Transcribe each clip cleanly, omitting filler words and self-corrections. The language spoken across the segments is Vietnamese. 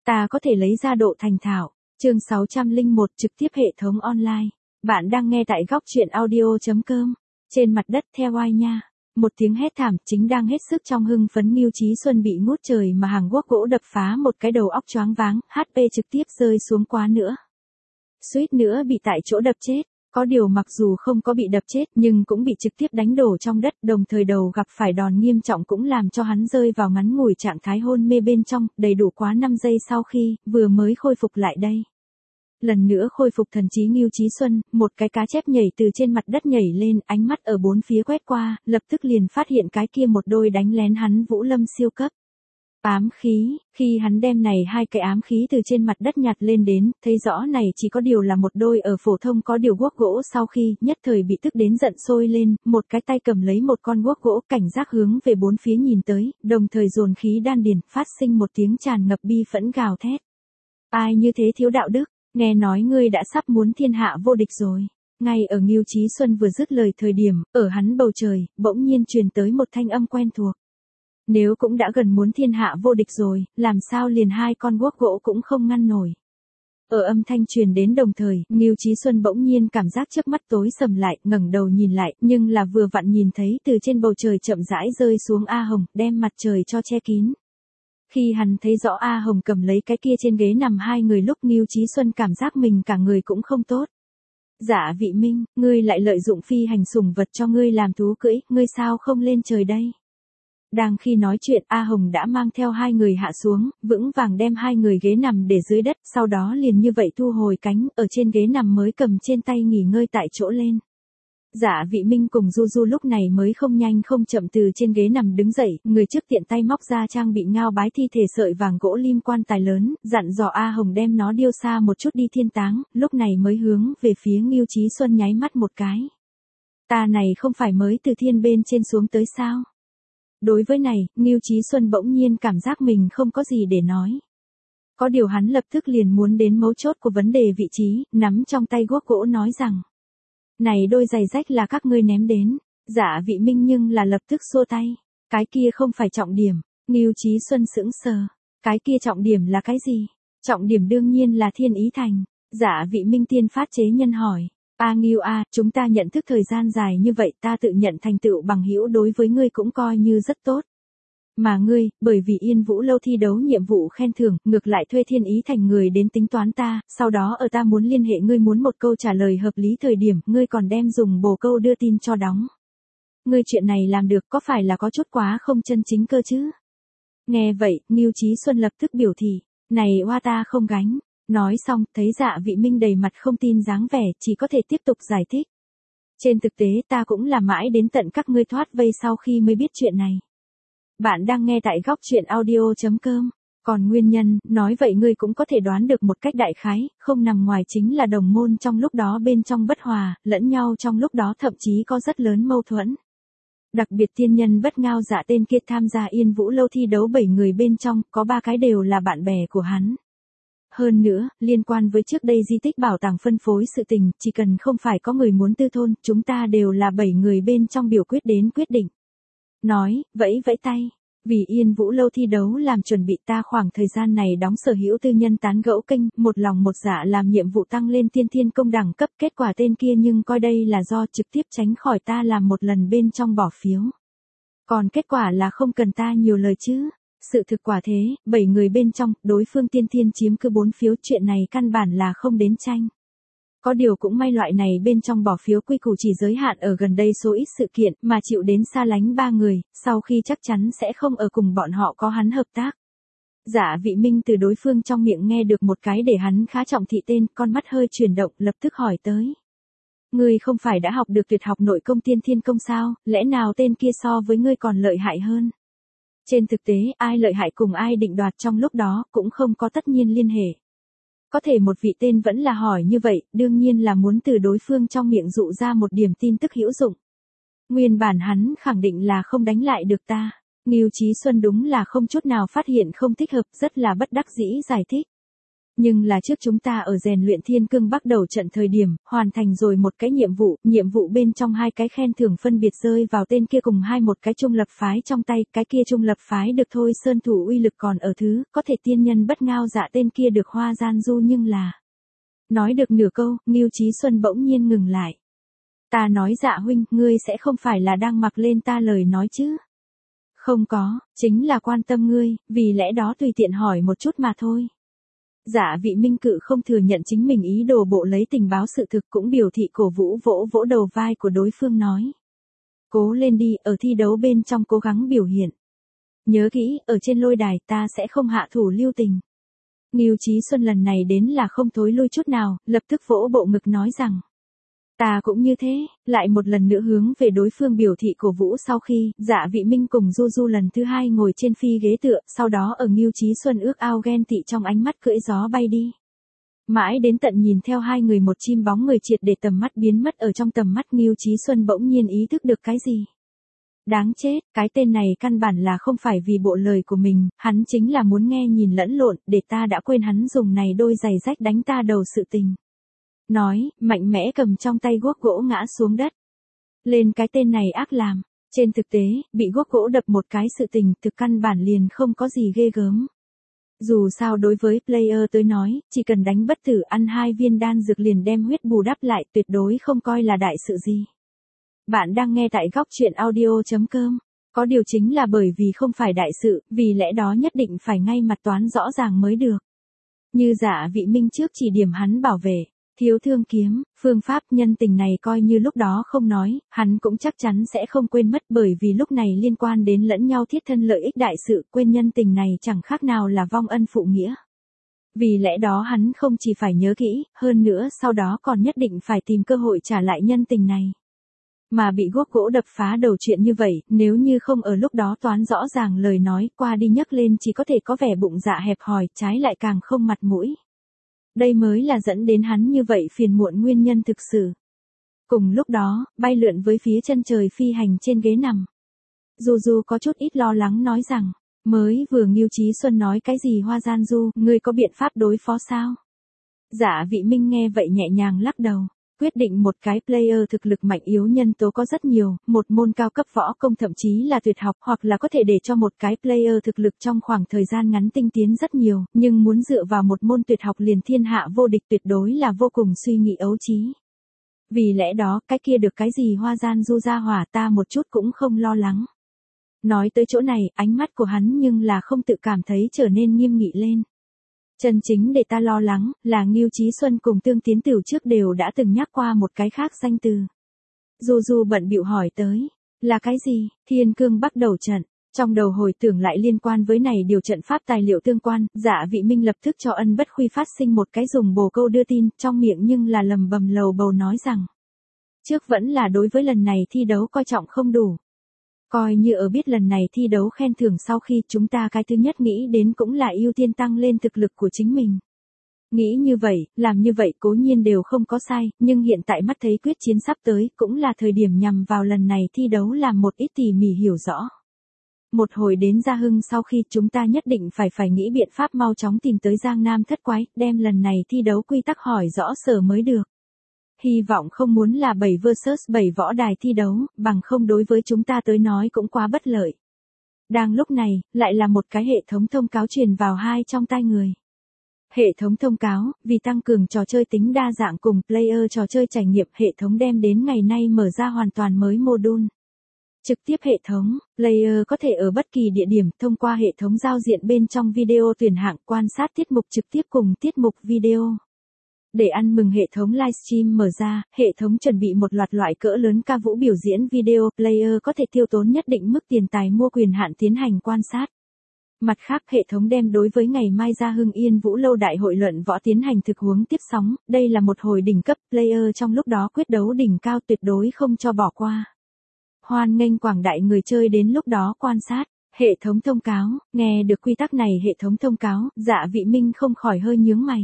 Ta có thể lấy ra độ thành thạo. Chương 601 trực tiếp hệ thống online. Bạn đang nghe tại góc truyện audio.com. Trên mặt đất theo ai nha. Một tiếng hét thảm, chính đang hết sức trong hưng phấn Ngưu Chí Xuân bị ngút trời mà hàng guốc gỗ đập phá một cái đầu óc choáng váng, HP trực tiếp rơi xuống quá nữa. Suýt nữa bị tại chỗ đập chết. Có điều mặc dù không có bị đập chết nhưng cũng bị trực tiếp đánh đổ trong đất, đồng thời đầu gặp phải đòn nghiêm trọng cũng làm cho hắn rơi vào ngắn ngủi trạng thái hôn mê bên trong, đầy đủ quá 5 giây sau khi vừa mới khôi phục lại đây. Lần nữa khôi phục thần trí Ngưu Chí Xuân, một cái cá chép nhảy từ trên mặt đất nhảy lên, ánh mắt ở bốn phía quét qua, lập tức liền phát hiện cái kia một đôi đánh lén hắn Vũ Lâm siêu cấp ám khí. Khi hắn đem này hai cái ám khí từ trên mặt đất nhặt lên đến, thấy rõ này chỉ có điều là một đôi ở phổ thông có điều guốc gỗ, sau khi nhất thời bị tức đến giận sôi lên, một cái tay cầm lấy một con guốc gỗ, cảnh giác hướng về bốn phía nhìn tới, đồng thời dồn khí đan điền, phát sinh một tiếng tràn ngập bi phẫn gào thét. Ai như thế thiếu đạo đức, nghe nói ngươi đã sắp muốn thiên hạ vô địch rồi. Ngay ở Ngưu Chí Xuân vừa dứt lời thời điểm, ở hắn bầu trời, bỗng nhiên truyền tới một thanh âm quen thuộc. Nếu cũng đã gần muốn thiên hạ vô địch rồi, làm sao liền hai con guốc gỗ cũng không ngăn nổi. Ở âm thanh truyền đến đồng thời, Ngưu Chí Xuân bỗng nhiên cảm giác trước mắt tối sầm lại, ngẩng đầu nhìn lại, nhưng là vừa vặn nhìn thấy từ trên bầu trời chậm rãi rơi xuống A Hồng, đem mặt trời cho che kín. Khi hắn thấy rõ A Hồng cầm lấy cái kia trên ghế nằm hai người lúc, Ngưu Chí Xuân cảm giác mình cả người cũng không tốt. Dạ Vị Minh, ngươi lại lợi dụng phi hành sủng vật cho ngươi làm thú cưỡi, ngươi sao không lên trời đây? Đang khi nói chuyện, A Hồng đã mang theo hai người hạ xuống, vững vàng đem hai người ghế nằm để dưới đất, sau đó liền như vậy thu hồi cánh, ở trên ghế nằm mới cầm trên tay nghỉ ngơi tại chỗ lên. Dạ Vị Minh cùng Du Du lúc này mới không nhanh không chậm từ trên ghế nằm đứng dậy, người trước tiện tay móc ra trang bị ngao bái thi thể sợi vàng gỗ lim quan tài lớn, dặn dò A Hồng đem nó điêu xa một chút đi thiên táng, lúc này mới hướng về phía Ngưu Chí Xuân nháy mắt một cái. Ta này không phải mới từ thiên bên trên xuống tới sao? Đối với này, Ngưu Chí Xuân bỗng nhiên cảm giác mình không có gì để nói. Có điều hắn lập tức liền muốn đến mấu chốt của vấn đề vị trí, nắm trong tay guốc gỗ nói rằng. Này đôi giày rách là các ngươi ném đến. Dạ Vị Minh nhưng là lập tức xua tay. Cái kia không phải trọng điểm. Ngưu Chí Xuân sững sờ. Cái kia trọng điểm là cái gì? Trọng điểm đương nhiên là Thiên Ý Thành. Dạ Vị Minh tiên phát chế nhân hỏi. Ngưu chúng ta nhận thức thời gian dài như vậy, ta tự nhận thành tựu bằng hữu đối với ngươi cũng coi như rất tốt. Mà ngươi, bởi vì Yên Vũ Lâu thi đấu nhiệm vụ khen thưởng, ngược lại thuê Thiên Ý Thành người đến tính toán ta, sau đó ở ta muốn liên hệ ngươi muốn một câu trả lời hợp lý thời điểm, ngươi còn đem dùng bồ câu đưa tin cho đóng. Ngươi chuyện này làm được có phải là có chút quá không chân chính cơ chứ? Nghe vậy, Ngưu Chí Xuân lập tức biểu thị, này ta không gánh. Nói xong, thấy Dạ Vị Minh đầy mặt không tin dáng vẻ, chỉ có thể tiếp tục giải thích. Trên thực tế ta cũng là mãi đến tận các ngươi thoát vây sau khi mới biết chuyện này. Bạn đang nghe tại góc truyện audio.com. Còn nguyên nhân, nói vậy ngươi cũng có thể đoán được một cách đại khái, không nằm ngoài chính là đồng môn trong lúc đó bên trong bất hòa, lẫn nhau trong lúc đó thậm chí có rất lớn mâu thuẫn. Đặc biệt tiên nhân Bất Ngao Dạ tên kia tham gia Yên Vũ Lâu thi đấu 7 người bên trong, có 3 cái đều là bạn bè của hắn. Hơn nữa, liên quan với trước đây di tích bảo tàng phân phối sự tình, chỉ cần không phải có người muốn tư thôn, chúng ta đều là 7 người bên trong biểu quyết đến quyết định. Nói, vẫy tay. Vì Yên Vũ Lâu thi đấu làm chuẩn bị, ta khoảng thời gian này đóng sở hữu tư nhân tán gẫu kênh, một lòng một dạ làm nhiệm vụ tăng lên tiên thiên công đẳng cấp, kết quả tên kia nhưng coi đây là do trực tiếp tránh khỏi ta làm một lần bên trong bỏ phiếu. Còn kết quả là không cần ta nhiều lời chứ. Sự thực quả thế, 7 người bên trong, đối phương tiên thiên chiếm cứ 4 phiếu, chuyện này căn bản là không đến tranh. Có điều cũng may loại này bên trong bỏ phiếu quy củ chỉ giới hạn ở gần đây số ít sự kiện, mà chịu đến xa lánh 3 người, sau khi chắc chắn sẽ không ở cùng bọn họ có hắn hợp tác. Dạ Vị Minh từ đối phương trong miệng nghe được một cái để hắn khá trọng thị tên, con mắt hơi chuyển động, lập tức hỏi tới. Ngươi không phải đã học được tuyệt học nội công tiên thiên công sao, lẽ nào tên kia so với ngươi còn lợi hại hơn? Trên thực tế, ai lợi hại cùng ai định đoạt trong lúc đó, cũng không có tất nhiên liên hệ. Có thể một vị tên vẫn là hỏi như vậy, đương nhiên là muốn từ đối phương trong miệng dụ ra một điểm tin tức hữu dụng. Nguyên bản hắn khẳng định là không đánh lại được ta. Ngưu Chí Xuân đúng là không chút nào phát hiện không thích hợp, rất là bất đắc dĩ giải thích. Nhưng là trước chúng ta ở rèn luyện thiên cương bắt đầu trận thời điểm, hoàn thành rồi một cái nhiệm vụ bên trong hai cái khen thưởng phân biệt rơi vào tên kia cùng một cái trung lập phái trong tay, cái kia trung lập phái được thôi sơn thủ uy lực còn ở thứ, có thể tiên nhân bất ngao dạ tên kia được hoa gian du nhưng là. Nói được nửa câu, Ngưu Chí Xuân bỗng nhiên ngừng lại. Ta nói dạ huynh, ngươi sẽ không phải là đang mặc lên ta lời nói chứ? Không có, chính là quan tâm ngươi, vì lẽ đó tùy tiện hỏi một chút mà thôi. Dạ vị minh cự không thừa nhận chính mình ý đồ bộ lấy tình báo sự thực cũng biểu thị cổ vũ vỗ vỗ đầu vai của đối phương nói. Cố lên đi, ở thi đấu bên trong cố gắng biểu hiện. Nhớ kỹ, ở trên lôi đài ta sẽ không hạ thủ lưu tình. Ngưu Chí Xuân lần này đến là không thối lui chút nào, lập tức vỗ bộ ngực nói rằng. Ta cũng như thế, lại một lần nữa hướng về đối phương biểu thị cổ vũ sau khi, dạ vị minh cùng Du Du lần thứ hai ngồi trên phi ghế tựa, sau đó ở Ngưu Chí Xuân ước ao ghen tị trong ánh mắt cưỡi gió bay đi. Mãi đến tận nhìn theo hai người một chim bóng người triệt để tầm mắt biến mất ở trong tầm mắt Ngưu Chí Xuân bỗng nhiên ý thức được cái gì. Đáng chết, cái tên này căn bản là không phải vì bộ lời của mình, hắn chính là muốn nghe nhìn lẫn lộn, để ta đã quên hắn dùng này đôi giày rách đánh ta đầu sự tình. Nói, mạnh mẽ cầm trong tay guốc gỗ ngã xuống đất. Lên cái tên này ác làm, trên thực tế, bị guốc gỗ đập một cái sự tình thực căn bản liền không có gì ghê gớm. Dù sao đối với player tới nói, chỉ cần đánh bất tử ăn 2 viên đan dược liền đem huyết bù đắp lại tuyệt đối không coi là đại sự gì. Bạn đang nghe tại góc truyện audio.com. Có điều chính là bởi vì không phải đại sự, vì lẽ đó nhất định phải ngay mặt toán rõ ràng mới được. Như dạ vị minh trước chỉ điểm hắn bảo vệ. Thiếu thương kiếm, phương pháp nhân tình này coi như lúc đó không nói, hắn cũng chắc chắn sẽ không quên mất bởi vì lúc này liên quan đến lẫn nhau thiết thân lợi ích đại sự, quên nhân tình này chẳng khác nào là vong ân phụ nghĩa. Vì lẽ đó hắn không chỉ phải nhớ kỹ, hơn nữa sau đó còn nhất định phải tìm cơ hội trả lại nhân tình này. Mà bị guốc gỗ đập phá đầu chuyện như vậy, nếu như không ở lúc đó toán rõ ràng lời nói qua đi nhắc lên chỉ có thể có vẻ bụng dạ hẹp hòi, trái lại càng không mặt mũi. Đây mới là dẫn đến hắn như vậy phiền muộn nguyên nhân thực sự. Cùng lúc đó, bay lượn với phía chân trời phi hành trên ghế nằm. Du Du có chút ít lo lắng nói rằng, mới vừa Ngưu Chí Xuân nói cái gì Hoa Gian Du, ngươi có biện pháp đối phó sao? Dạ vị minh nghe vậy nhẹ nhàng lắc đầu. Quyết định một cái player thực lực mạnh yếu nhân tố có rất nhiều, một môn cao cấp võ công thậm chí là tuyệt học hoặc là có thể để cho một cái player thực lực trong khoảng thời gian ngắn tinh tiến rất nhiều, nhưng muốn dựa vào một môn tuyệt học liền thiên hạ vô địch tuyệt đối là vô cùng suy nghĩ ấu trí. Vì lẽ đó, cái kia được cái gì Hoa Gian Du ra hỏa ta một chút cũng không lo lắng. Nói tới chỗ này, ánh mắt của hắn nhưng là không tự cảm thấy trở nên nghiêm nghị lên. Chân chính để ta lo lắng, là Ngưu Chí Xuân cùng Tương Tiến Tửu trước đều đã từng nhắc qua một cái khác danh từ. Du Du bận bịu hỏi tới, là cái gì? Thiên cương bắt đầu trận, trong đầu hồi tưởng lại liên quan với này điều trận pháp tài liệu tương quan, dạ vị minh lập tức cho Ân Bất Khuy phát sinh một cái dùng bồ câu đưa tin, trong miệng nhưng là lầm bầm lầu bầu nói rằng, trước vẫn là đối với lần này thi đấu coi trọng không đủ. Coi như ở biết lần này thi đấu khen thưởng sau khi chúng ta cái thứ nhất nghĩ đến cũng là ưu tiên tăng lên thực lực của chính mình. Nghĩ như vậy, làm như vậy cố nhiên đều không có sai, nhưng hiện tại mắt thấy quyết chiến sắp tới cũng là thời điểm nhằm vào lần này thi đấu làm một ít tỉ mỉ hiểu rõ. Một hồi đến Gia Hưng sau khi chúng ta nhất định phải nghĩ biện pháp mau chóng tìm tới Giang Nam thất quái, đem lần này thi đấu quy tắc hỏi rõ sở mới được. Hy vọng không muốn là 7 vs 7 võ đài thi đấu, bằng không đối với chúng ta tới nói cũng quá bất lợi. Đang lúc này, lại là một cái hệ thống thông cáo truyền vào hai trong tai người. Hệ thống thông cáo, vì tăng cường trò chơi tính đa dạng cùng player trò chơi trải nghiệm, hệ thống đem đến ngày nay mở ra hoàn toàn mới module. Trực tiếp hệ thống, player có thể ở bất kỳ địa điểm thông qua hệ thống giao diện bên trong video tuyển hạng quan sát tiết mục trực tiếp cùng tiết mục video. Để ăn mừng hệ thống livestream mở ra, hệ thống chuẩn bị một loạt loại cỡ lớn ca vũ biểu diễn video, player có thể tiêu tốn nhất định mức tiền tài mua quyền hạn tiến hành quan sát. Mặt khác, hệ thống đem đối với ngày mai Gia Hưng Yên Vũ Lâu Đại hội luận võ tiến hành thực huống tiếp sóng, đây là một hồi đỉnh cấp, player trong lúc đó quyết đấu đỉnh cao tuyệt đối không cho bỏ qua. Hoan nghênh quảng đại người chơi đến lúc đó quan sát. Hệ thống thông cáo, nghe được quy tắc này hệ thống thông cáo, dạ vị minh không khỏi hơi nhướng mày.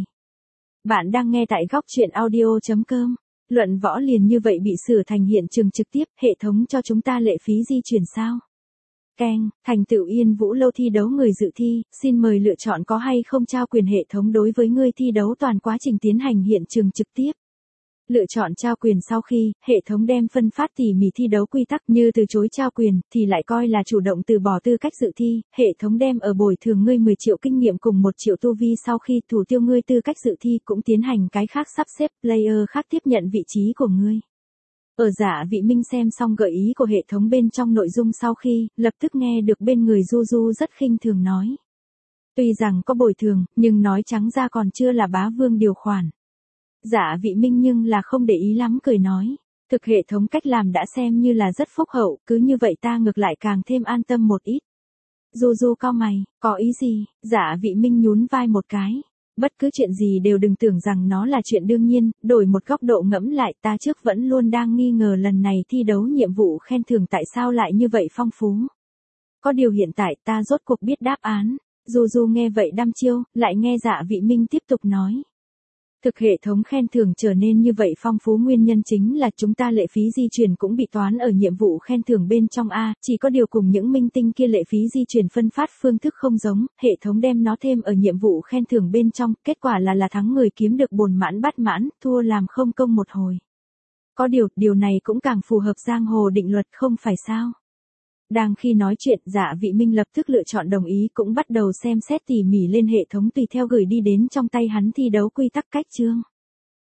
Bạn đang nghe tại góc truyện audio.com. Luận võ liền như vậy bị sửa thành hiện trường trực tiếp, hệ thống cho chúng ta lệ phí di chuyển sao? Keng, thành tựu Yên Vũ Lâu thi đấu người dự thi, xin mời lựa chọn có hay không trao quyền hệ thống đối với người thi đấu toàn quá trình tiến hành hiện trường trực tiếp. Lựa chọn trao quyền sau khi, hệ thống đem phân phát tỉ mỉ thi đấu quy tắc như từ chối trao quyền, thì lại coi là chủ động từ bỏ tư cách dự thi, hệ thống đem ở bồi thường ngươi 10 triệu kinh nghiệm cùng 1 triệu tu vi sau khi thủ tiêu ngươi tư cách dự thi cũng tiến hành cái khác sắp xếp, player khác tiếp nhận vị trí của ngươi. Ở Dạ Vị Minh xem xong gợi ý của hệ thống bên trong nội dung sau khi, lập tức nghe được bên người Du Du rất khinh thường nói. Tuy rằng có bồi thường, nhưng nói trắng ra còn chưa là bá vương điều khoản. Dạ Vị Minh nhưng là không để ý lắm cười nói. Thực hệ thống cách làm đã xem như là rất phúc hậu, cứ như vậy ta ngược lại càng thêm an tâm một ít. Du Du cau mày, có ý gì? Dạ Vị Minh nhún vai một cái. Bất cứ chuyện gì đều đừng tưởng rằng nó là chuyện đương nhiên, đổi một góc độ ngẫm lại ta trước vẫn luôn đang nghi ngờ lần này thi đấu nhiệm vụ khen thưởng tại sao lại như vậy phong phú. Có điều hiện tại ta rốt cuộc biết đáp án. Du Du nghe vậy đăm chiêu, lại nghe Dạ Vị Minh tiếp tục nói. Thực hệ thống khen thưởng trở nên như vậy phong phú nguyên nhân chính là chúng ta lệ phí di chuyển cũng bị toán ở nhiệm vụ khen thưởng bên trong A, chỉ có điều cùng những minh tinh kia lệ phí di chuyển phân phát phương thức không giống, hệ thống đem nó thêm ở nhiệm vụ khen thưởng bên trong, kết quả là thắng người kiếm được bồn mãn bát mãn, thua làm không công một hồi. Có điều này cũng càng phù hợp giang hồ định luật không phải sao? Đang khi nói chuyện, Dạ Vị Minh lập tức lựa chọn đồng ý cũng bắt đầu xem xét tỉ mỉ lên hệ thống tùy theo gửi đi đến trong tay hắn thi đấu quy tắc cách chương.